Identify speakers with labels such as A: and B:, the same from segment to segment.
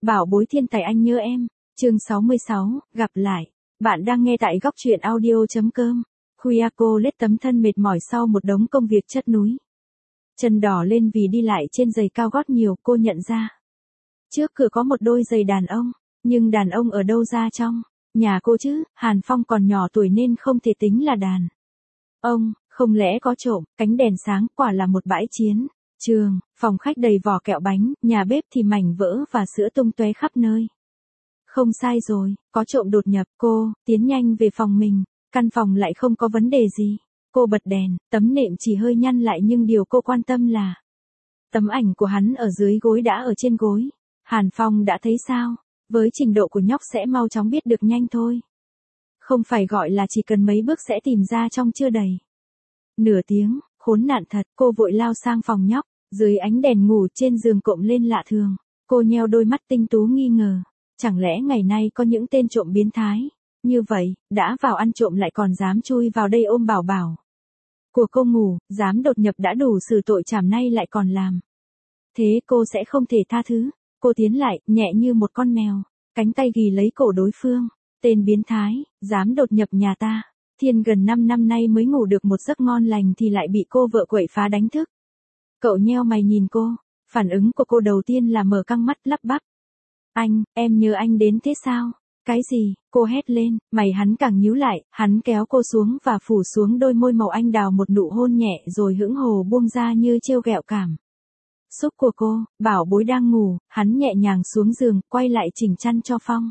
A: Bảo bối thiên tài anh nhớ em. Chương 66, gặp lại. Bạn đang nghe tại góc truyện audio.com. Khuya cô lết tấm thân mệt mỏi sau một đống công việc chất núi. Chân đỏ lên vì đi lại trên giày cao gót nhiều, cô nhận ra. Trước cửa có một đôi giày đàn ông, nhưng đàn ông ở đâu ra trong nhà cô chứ? Hàn Phong còn nhỏ tuổi nên không thể tính là đàn ông, không lẽ có trộm? Cánh đèn sáng, quả là một bãi chiến trường, phòng khách đầy vỏ kẹo bánh, nhà bếp thì mảnh vỡ và sữa tung tóe khắp nơi. Không sai rồi, có trộm đột nhập. Cô tiến nhanh về phòng mình, căn phòng lại không có vấn đề gì. Cô bật đèn, tấm nệm chỉ hơi nhăn lại nhưng điều cô quan tâm là tấm ảnh của hắn ở dưới gối đã ở trên gối. Hàn Phong đã thấy sao? Với trình độ của nhóc sẽ mau chóng biết được nhanh thôi. Không phải gọi là chỉ cần mấy bước sẽ tìm ra trong chưa đầy nửa tiếng. Khốn nạn thật, cô vội lao sang phòng nhóc, dưới ánh đèn ngủ trên giường cộm lên lạ thường. Cô nheo đôi mắt tinh tú nghi ngờ. Chẳng lẽ ngày nay có những tên trộm biến thái như vậy, đã vào ăn trộm lại còn dám chui vào đây ôm bảo bảo của cô ngủ, dám đột nhập đã đủ xử tội trảm nay lại còn làm thế, cô sẽ không thể tha thứ. Cô tiến lại, nhẹ như một con mèo, cánh tay ghì lấy cổ đối phương. Tên biến thái, dám đột nhập nhà ta. Thiên gần 5 năm nay mới ngủ được một giấc ngon lành thì lại bị cô vợ quậy phá đánh thức. Cậu nheo mày nhìn cô, phản ứng của cô đầu tiên là mở căng mắt lắp bắp. Anh, em nhớ anh đến thế sao? Cái gì? Cô hét lên, mày hắn càng nhíu lại, hắn kéo cô xuống và phủ xuống đôi môi màu anh đào một nụ hôn nhẹ rồi hững hờ buông ra như trêu ghẹo cảm xúc của cô. Bảo bối đang ngủ, hắn nhẹ nhàng xuống giường, quay lại chỉnh chăn cho Phong.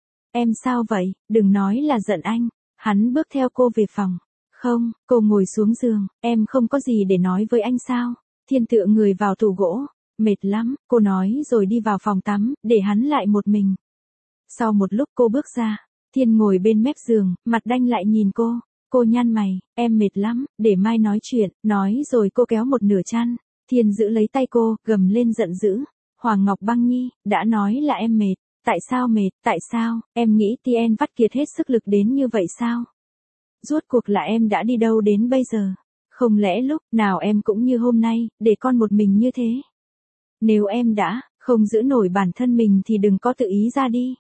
A: Em sao vậy? Đừng nói là giận anh. Hắn bước theo cô về phòng. Không, cô ngồi xuống giường, em không có gì để nói với anh sao? Thiên tựa người vào tủ gỗ. Mệt lắm, cô nói rồi đi vào phòng tắm, để hắn lại một mình. Sau một lúc cô bước ra, Thiên ngồi bên mép giường, mặt đanh lại nhìn cô. Cô nhăn mày, em mệt lắm, để mai nói chuyện. Nói rồi cô kéo một nửa chăn. Thiên giữ lấy tay cô, gầm lên giận dữ. Hoàng Ngọc Băng Nhi, đã nói là em mệt. Tại sao mệt? Tại sao? Em nghĩ Tien vắt kiệt hết sức lực đến như vậy sao? Rốt cuộc là em đã đi đâu đến bây giờ? Không lẽ lúc nào em cũng như hôm nay, để con một mình như thế? Nếu em đã không giữ nổi bản thân mình thì đừng có tự ý ra đi.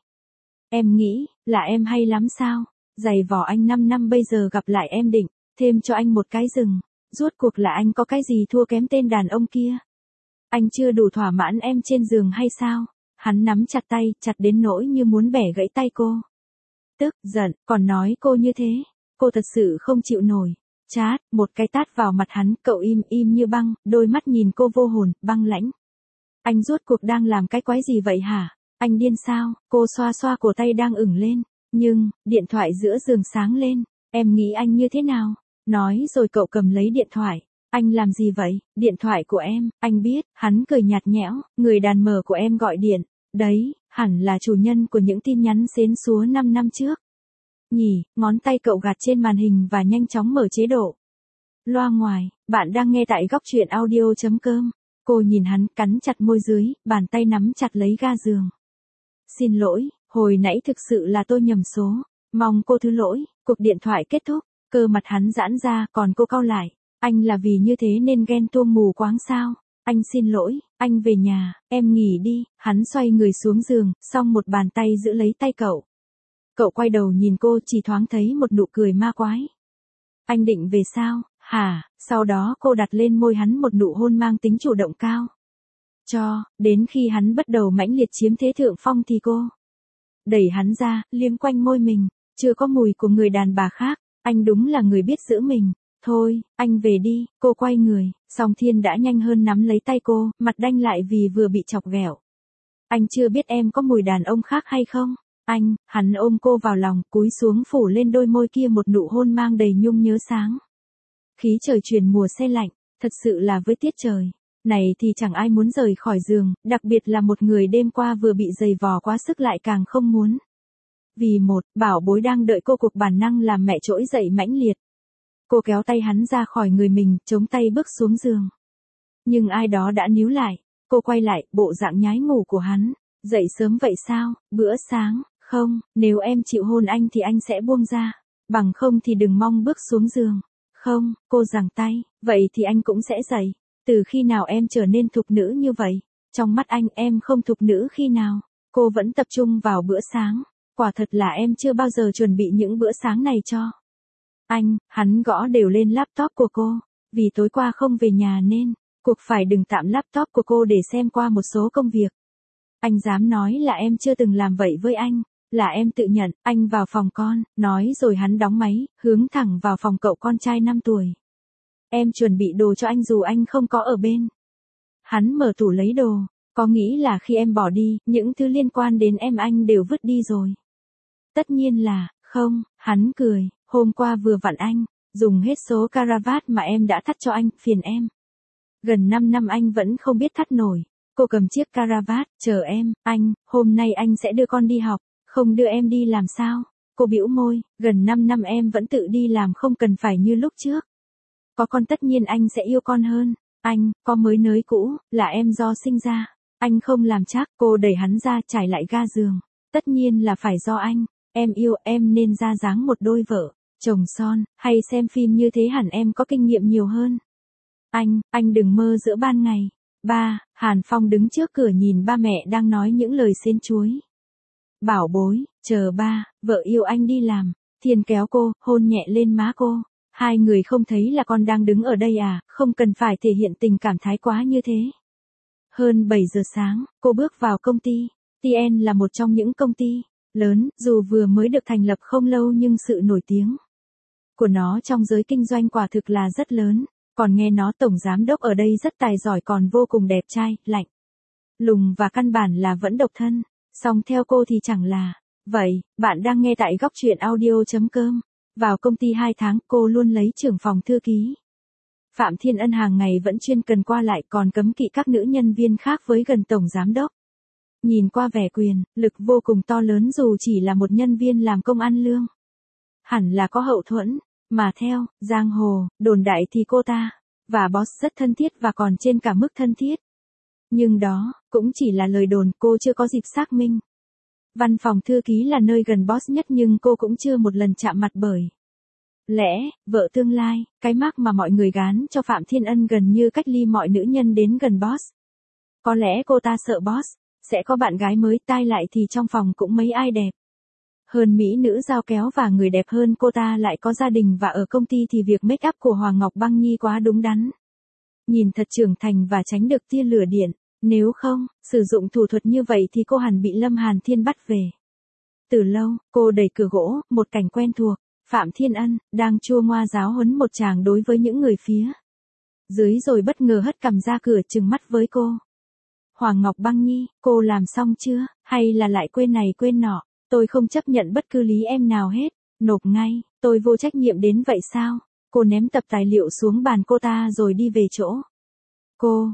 A: Em nghĩ là em hay lắm sao? Giày vò anh 5 năm bây giờ gặp lại em định thêm cho anh một cái rừng. Rốt cuộc là anh có cái gì thua kém tên đàn ông kia? Anh chưa đủ thỏa mãn em trên giường hay sao? Hắn nắm chặt tay, chặt đến nỗi như muốn bẻ gãy tay cô. Tức giận, còn nói cô như thế. Cô thật sự không chịu nổi. Chát, một cái tát vào mặt hắn, cậu im im như băng, đôi mắt nhìn cô vô hồn, băng lãnh. Anh rốt cuộc đang làm cái quái gì vậy hả? Anh điên sao? Cô xoa xoa cổ tay đang ửng lên. Nhưng, điện thoại giữa giường sáng lên. Em nghĩ anh như thế nào? Nói rồi cậu cầm lấy điện thoại. Anh làm gì vậy? Điện thoại của em, anh biết. Hắn cười nhạt nhẽo, người đàn mờ của em gọi điện. Đấy, hẳn là chủ nhân của những tin nhắn xến xúa 5 năm trước. Nhỉ, ngón tay cậu gạt trên màn hình và nhanh chóng mở chế độ loa ngoài. Bạn đang nghe tại góc truyện audio.com. Cô nhìn hắn, cắn chặt môi dưới, bàn tay nắm chặt lấy ga giường. Xin lỗi, hồi nãy thực sự là tôi nhầm số. Mong cô thứ lỗi. Cuộc điện thoại kết thúc, cơ mặt hắn giãn ra, còn cô cau lại. Anh là vì như thế nên ghen tuông mù quáng sao? Anh xin lỗi, anh về nhà, em nghỉ đi. Hắn xoay người xuống giường, xong một bàn tay giữ lấy tay cậu. Cậu quay đầu nhìn cô, chỉ thoáng thấy một nụ cười ma quái. Anh định về sao, hả? Sau đó cô đặt lên môi hắn một nụ hôn mang tính chủ động cao. Đến khi hắn bắt đầu mãnh liệt chiếm thế thượng phong thì cô đẩy hắn ra, liếm quanh môi mình. Chưa có mùi của người đàn bà khác. Anh đúng là người biết giữ mình. Thôi, anh về đi. Cô quay người, song Thiên đã nhanh hơn nắm lấy tay cô, mặt đanh lại vì vừa bị chọc ghẹo. Anh chưa biết em có mùi đàn ông khác hay không? Hắn ôm cô vào lòng, cúi xuống phủ lên đôi môi kia một nụ hôn mang đầy nhung nhớ sáng. Khí trời chuyển mùa se lạnh, thật sự là với tiết trời này thì chẳng ai muốn rời khỏi giường, đặc biệt là một người đêm qua vừa bị giày vò quá sức lại càng không muốn. Vì bảo bối đang đợi cô, cuộc bản năng làm mẹ trỗi dậy mãnh liệt. Cô kéo tay hắn ra khỏi người mình, chống tay bước xuống giường. Nhưng ai đó đã níu lại. Cô quay lại, bộ dạng nhái ngủ của hắn. Dậy sớm vậy sao? Bữa sáng? Không, nếu em chịu hôn anh thì anh sẽ buông ra. Bằng không thì đừng mong bước xuống giường. Không, cô giằng tay. Vậy thì anh cũng sẽ dậy. Từ khi nào em trở nên thục nữ như vậy? Trong mắt anh em không thục nữ khi nào? Cô vẫn tập trung vào bữa sáng. Quả thật là em chưa bao giờ chuẩn bị những bữa sáng này cho anh. Hắn gõ đều lên laptop của cô. Vì tối qua không về nhà nên, cuộc phải đừng tạm laptop của cô để xem qua một số công việc. Anh dám nói là em chưa từng làm vậy với anh. Là em tự nhận. Anh vào phòng con, nói rồi hắn đóng máy, hướng thẳng vào phòng cậu con trai 5 tuổi. Em chuẩn bị đồ cho anh dù anh không có ở bên. Hắn mở tủ lấy đồ. Có nghĩ là khi em bỏ đi, những thứ liên quan đến em anh đều vứt đi rồi. Tất nhiên là, không, hắn cười, hôm qua vừa vặn anh, dùng hết số caravat mà em đã thắt cho anh, phiền em. Gần 5 năm anh vẫn không biết thắt nổi. Cô cầm chiếc caravat, chờ em, anh, hôm nay anh sẽ đưa con đi học, không đưa em đi làm sao? Cô bĩu môi, gần 5 năm em vẫn tự đi làm không cần phải như lúc trước. Có con tất nhiên anh sẽ yêu con hơn. Anh, có mới nới cũ, là em do sinh ra. Anh không làm chắc, cô đẩy hắn ra trải lại ga giường. Tất nhiên là phải do anh. Em yêu em nên ra dáng một đôi vợ, chồng son, hay xem phim như thế hẳn em có kinh nghiệm nhiều hơn. Anh đừng mơ giữa ban ngày. Ba, Hàn Phong đứng trước cửa nhìn ba mẹ đang nói những lời sến chuối. Bảo bối, chờ ba, vợ yêu anh đi làm. Thiên kéo cô, hôn nhẹ lên má cô. Hai người không thấy là con đang đứng ở đây à, không cần phải thể hiện tình cảm thái quá như thế. Hơn 7 giờ sáng, cô bước vào công ty. TN là một trong những công ty lớn, dù vừa mới được thành lập không lâu nhưng sự nổi tiếng của nó trong giới kinh doanh quả thực là rất lớn. Còn nghe nó tổng giám đốc ở đây rất tài giỏi còn vô cùng đẹp trai, lạnh lùng và căn bản là vẫn độc thân. Song theo cô thì chẳng là vậy. Bạn đang nghe tại góc truyện audio.com. Vào công ty 2 tháng, cô luôn lấy trưởng phòng thư ký. Phạm Thiên Ân hàng ngày vẫn chuyên cần qua lại còn cấm kỵ các nữ nhân viên khác với gần tổng giám đốc. Nhìn qua vẻ quyền, lực vô cùng to lớn dù chỉ là một nhân viên làm công ăn lương. Hẳn là có hậu thuẫn, mà theo, giang hồ, đồn đại thì cô ta và boss rất thân thiết và còn trên cả mức thân thiết. Nhưng đó, cũng chỉ là lời đồn, cô chưa có dịp xác minh. Văn phòng thư ký là nơi gần boss nhất nhưng cô cũng chưa một lần chạm mặt bởi lẽ, vợ tương lai, cái mác mà mọi người gán cho Phạm Thiên Ân gần như cách ly mọi nữ nhân đến gần boss. Có lẽ cô ta sợ boss sẽ có bạn gái mới, tai lại thì trong phòng cũng mấy ai đẹp hơn mỹ nữ dao kéo và người đẹp hơn cô ta lại có gia đình và ở công ty thì việc make up của Hoàng Ngọc Băng Nhi quá đúng đắn. Nhìn thật trưởng thành và tránh được tia lửa điện, nếu không, sử dụng thủ thuật như vậy thì cô hẳn bị Lâm Hàn Thiên bắt về. Từ lâu, cô đẩy cửa gỗ, một cảnh quen thuộc, Phạm Thiên Ân, đang chua ngoa giáo huấn một chàng đối với những người phía dưới rồi bất ngờ hất cằm ra cửa trừng mắt với cô. Hoàng Ngọc Băng Nhi, cô làm xong chưa, hay là lại quên này quên nọ? Tôi không chấp nhận bất cứ lý em nào hết, nộp ngay, tôi vô trách nhiệm đến vậy sao? Cô ném tập tài liệu xuống bàn cô ta rồi đi về chỗ. Cô,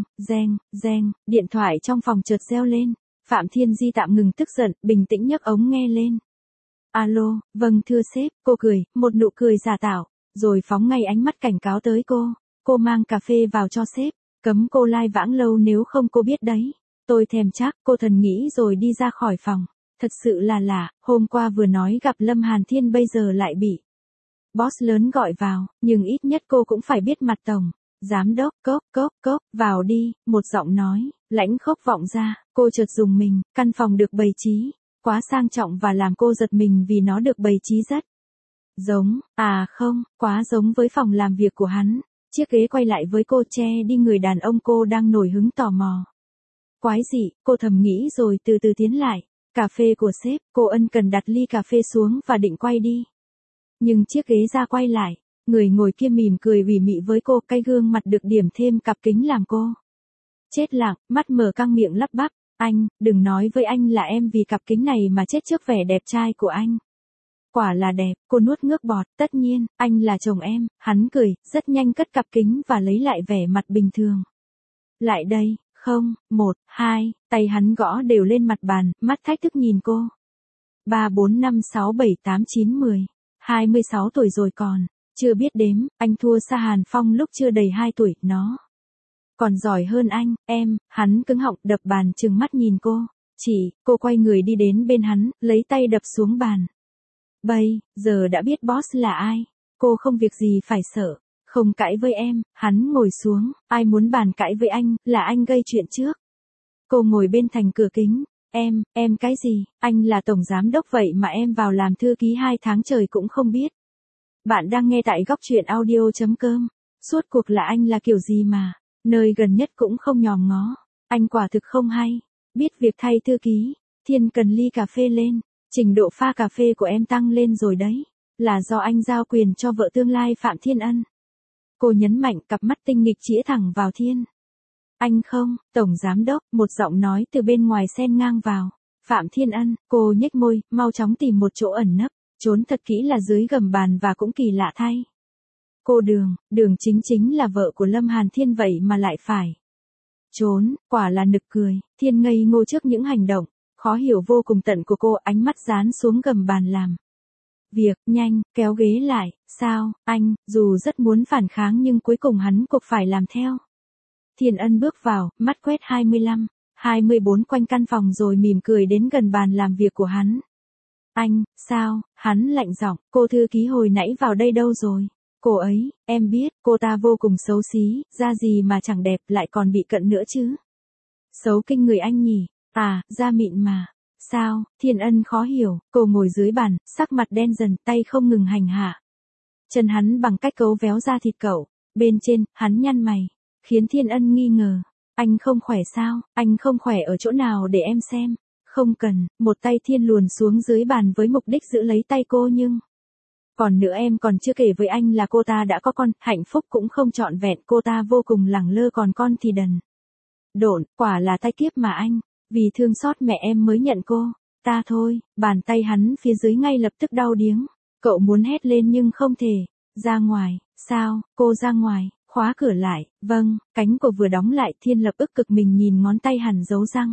A: reng, điện thoại trong phòng chợt reo lên. Phạm Thiên Di tạm ngừng tức giận, bình tĩnh nhấc ống nghe lên. Alo, vâng thưa sếp, cô cười, một nụ cười giả tạo, rồi phóng ngay ánh mắt cảnh cáo tới cô. Cô mang cà phê vào cho sếp, cấm cô lai vãng lâu nếu không cô biết đấy. Tôi thèm chắc, cô thần nghĩ rồi đi ra khỏi phòng. Thật sự là lạ, hôm qua vừa nói gặp Lâm Hàn Thiên bây giờ lại bị boss lớn gọi vào, nhưng ít nhất cô cũng phải biết mặt tổng. Giám đốc, cốc, vào đi, một giọng nói, lãnh khốc vọng ra, cô chợt dùng mình, căn phòng được bày trí, quá sang trọng và làm cô giật mình vì nó được bày trí rất giống, không, quá giống với phòng làm việc của hắn. Chiếc ghế quay lại với cô che đi người đàn ông cô đang nổi hứng tò mò. Quái dị, cô thầm nghĩ rồi từ từ tiến lại. Cà phê của sếp, cô ân cần đặt ly cà phê xuống và định quay đi. Nhưng chiếc ghế ra quay lại, người ngồi kia mỉm cười ủy mị với cô, cái gương mặt được điểm thêm cặp kính làm cô chết lặng, mắt mở căng miệng lắp bắp, anh, đừng nói với anh là em vì cặp kính này mà chết trước vẻ đẹp trai của anh. Quả là đẹp, cô nuốt nước bọt, tất nhiên, anh là chồng em, hắn cười, rất nhanh cất cặp kính và lấy lại vẻ mặt bình thường. Lại đây, không, 1, 2, tay hắn gõ đều lên mặt bàn, mắt thách thức nhìn cô. 3, 4, 5, 6, 7, 8, 9, 10, 26 tuổi rồi còn, chưa biết đếm, anh thua xa Hàn Phong lúc chưa đầy 2 tuổi, nó còn giỏi hơn anh, em, hắn cứng họng đập bàn trừng mắt nhìn cô. Cô quay người đi đến bên hắn, lấy tay đập xuống bàn. Bây giờ đã biết boss là ai, cô không việc gì phải sợ. Không cãi với em, hắn ngồi xuống, ai muốn bàn cãi với anh, là anh gây chuyện trước. Cô ngồi bên thành cửa kính, Em cái gì, anh là tổng giám đốc vậy mà em vào làm thư ký 2 tháng trời cũng không biết. Bạn đang nghe tại góc truyện audio.com. Suốt cuộc là anh là kiểu gì mà, nơi gần nhất cũng không nhòm ngó. Anh quả thực không hay. Biết việc thay thư ký, Thiên cần ly cà phê lên. Trình độ pha cà phê của em tăng lên rồi đấy. Là do anh giao quyền cho vợ tương lai Phạm Thiên Ân. Cô nhấn mạnh, cặp mắt tinh nghịch chĩa thẳng vào Thiên. Anh không, tổng giám đốc, một giọng nói từ bên ngoài xen ngang vào. Phạm Thiên Ân, cô nhếch môi, mau chóng tìm một chỗ ẩn nấp, trốn thật kỹ là dưới gầm bàn và cũng kỳ lạ thay. Cô Đường chính là vợ của Lâm Hàn Thiên vậy mà lại phải trốn, quả là nực cười. Thiên ngây ngô trước những hành động khó hiểu vô cùng tận của cô, ánh mắt dán xuống gầm bàn làm việc, nhanh, kéo ghế lại, sao, anh, dù rất muốn phản kháng nhưng cuối cùng hắn cuộc phải làm theo. Thiên Ân bước vào, mắt quét 25, 24 quanh căn phòng rồi mỉm cười đến gần bàn làm việc của hắn. Anh, sao, hắn lạnh giọng, cô thư ký hồi nãy vào đây đâu rồi? Cô ấy, em biết, cô ta vô cùng xấu xí, da gì mà chẳng đẹp lại còn bị cận nữa chứ. Xấu kinh người anh nhỉ, à, da mịn mà. Sao, Thiên Ân khó hiểu, cô ngồi dưới bàn, sắc mặt đen dần, tay không ngừng hành hạ chân hắn bằng cách cấu véo da thịt cậu. Bên trên, hắn nhăn mày, khiến Thiên Ân nghi ngờ. Anh không khỏe sao, anh không khỏe ở chỗ nào để em xem. Không cần, một tay Thiên luồn xuống dưới bàn với mục đích giữ lấy tay cô nhưng. Còn nữa em còn chưa kể với anh là cô ta đã có con, hạnh phúc cũng không trọn vẹn, cô ta vô cùng lẳng lơ còn con thì đần độn, quả là tai kiếp mà anh. Vì thương xót mẹ em mới nhận cô. Ta thôi, bàn tay hắn phía dưới ngay lập tức đau điếng. Cậu muốn hét lên nhưng không thể. Ra ngoài, sao, cô ra ngoài, khóa cửa lại, vâng, cánh cổ vừa đóng lại Thiên lập ức cực mình nhìn ngón tay hằn dấu răng.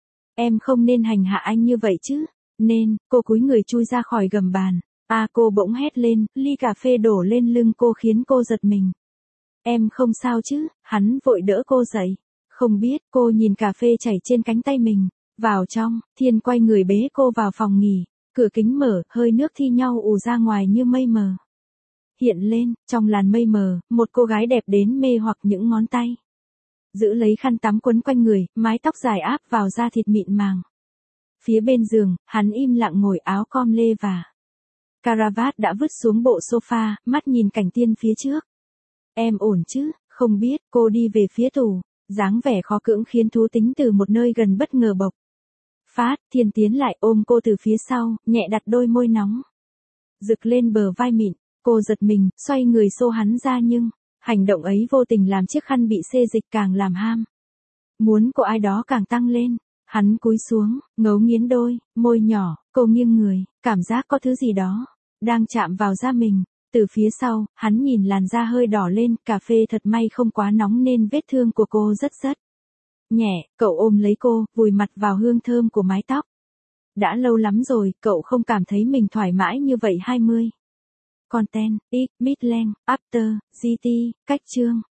A: Em không nên hành hạ anh như vậy chứ. Nên, cô cúi người chui ra khỏi gầm bàn. Cô bỗng hét lên, ly cà phê đổ lên lưng cô khiến cô giật mình. Em không sao chứ, hắn vội đỡ cô dậy. Không biết, cô nhìn cà phê chảy trên cánh tay mình. Vào trong, Thiên quay người bế cô vào phòng nghỉ. Cửa kính mở, hơi nước thi nhau ù ra ngoài như mây mờ. Hiện lên, trong làn mây mờ, một cô gái đẹp đến mê hoặc những ngón tay. Giữ lấy khăn tắm quấn quanh người, mái tóc dài áp vào da thịt mịn màng. Phía bên giường, hắn im lặng ngồi áo com lê và caravat đã vứt xuống bộ sofa, mắt nhìn cảnh tiên phía trước. Em ổn chứ, không biết, cô đi về phía tủ, dáng vẻ khó cưỡng khiến thú tính từ một nơi gần bất ngờ bộc phát. Thiên tiến lại ôm cô từ phía sau, nhẹ đặt đôi môi nóng rực lên bờ vai mịn. Cô giật mình, xoay người xô hắn ra nhưng hành động ấy vô tình làm chiếc khăn bị xê dịch càng làm ham muốn của ai đó càng tăng lên. Hắn cúi xuống, ngấu nghiến đôi môi nhỏ, cô nghiêng người, cảm giác có thứ gì đó đang chạm vào da mình. Từ phía sau, hắn nhìn làn da hơi đỏ lên, cà phê thật may không quá nóng nên vết thương của cô rất nhẹ. Cậu ôm lấy cô, vùi mặt vào hương thơm của mái tóc. Đã lâu lắm rồi, cậu không cảm thấy mình thoải mái như vậy. 20. Content, X, Midland, After, GT, cách chương.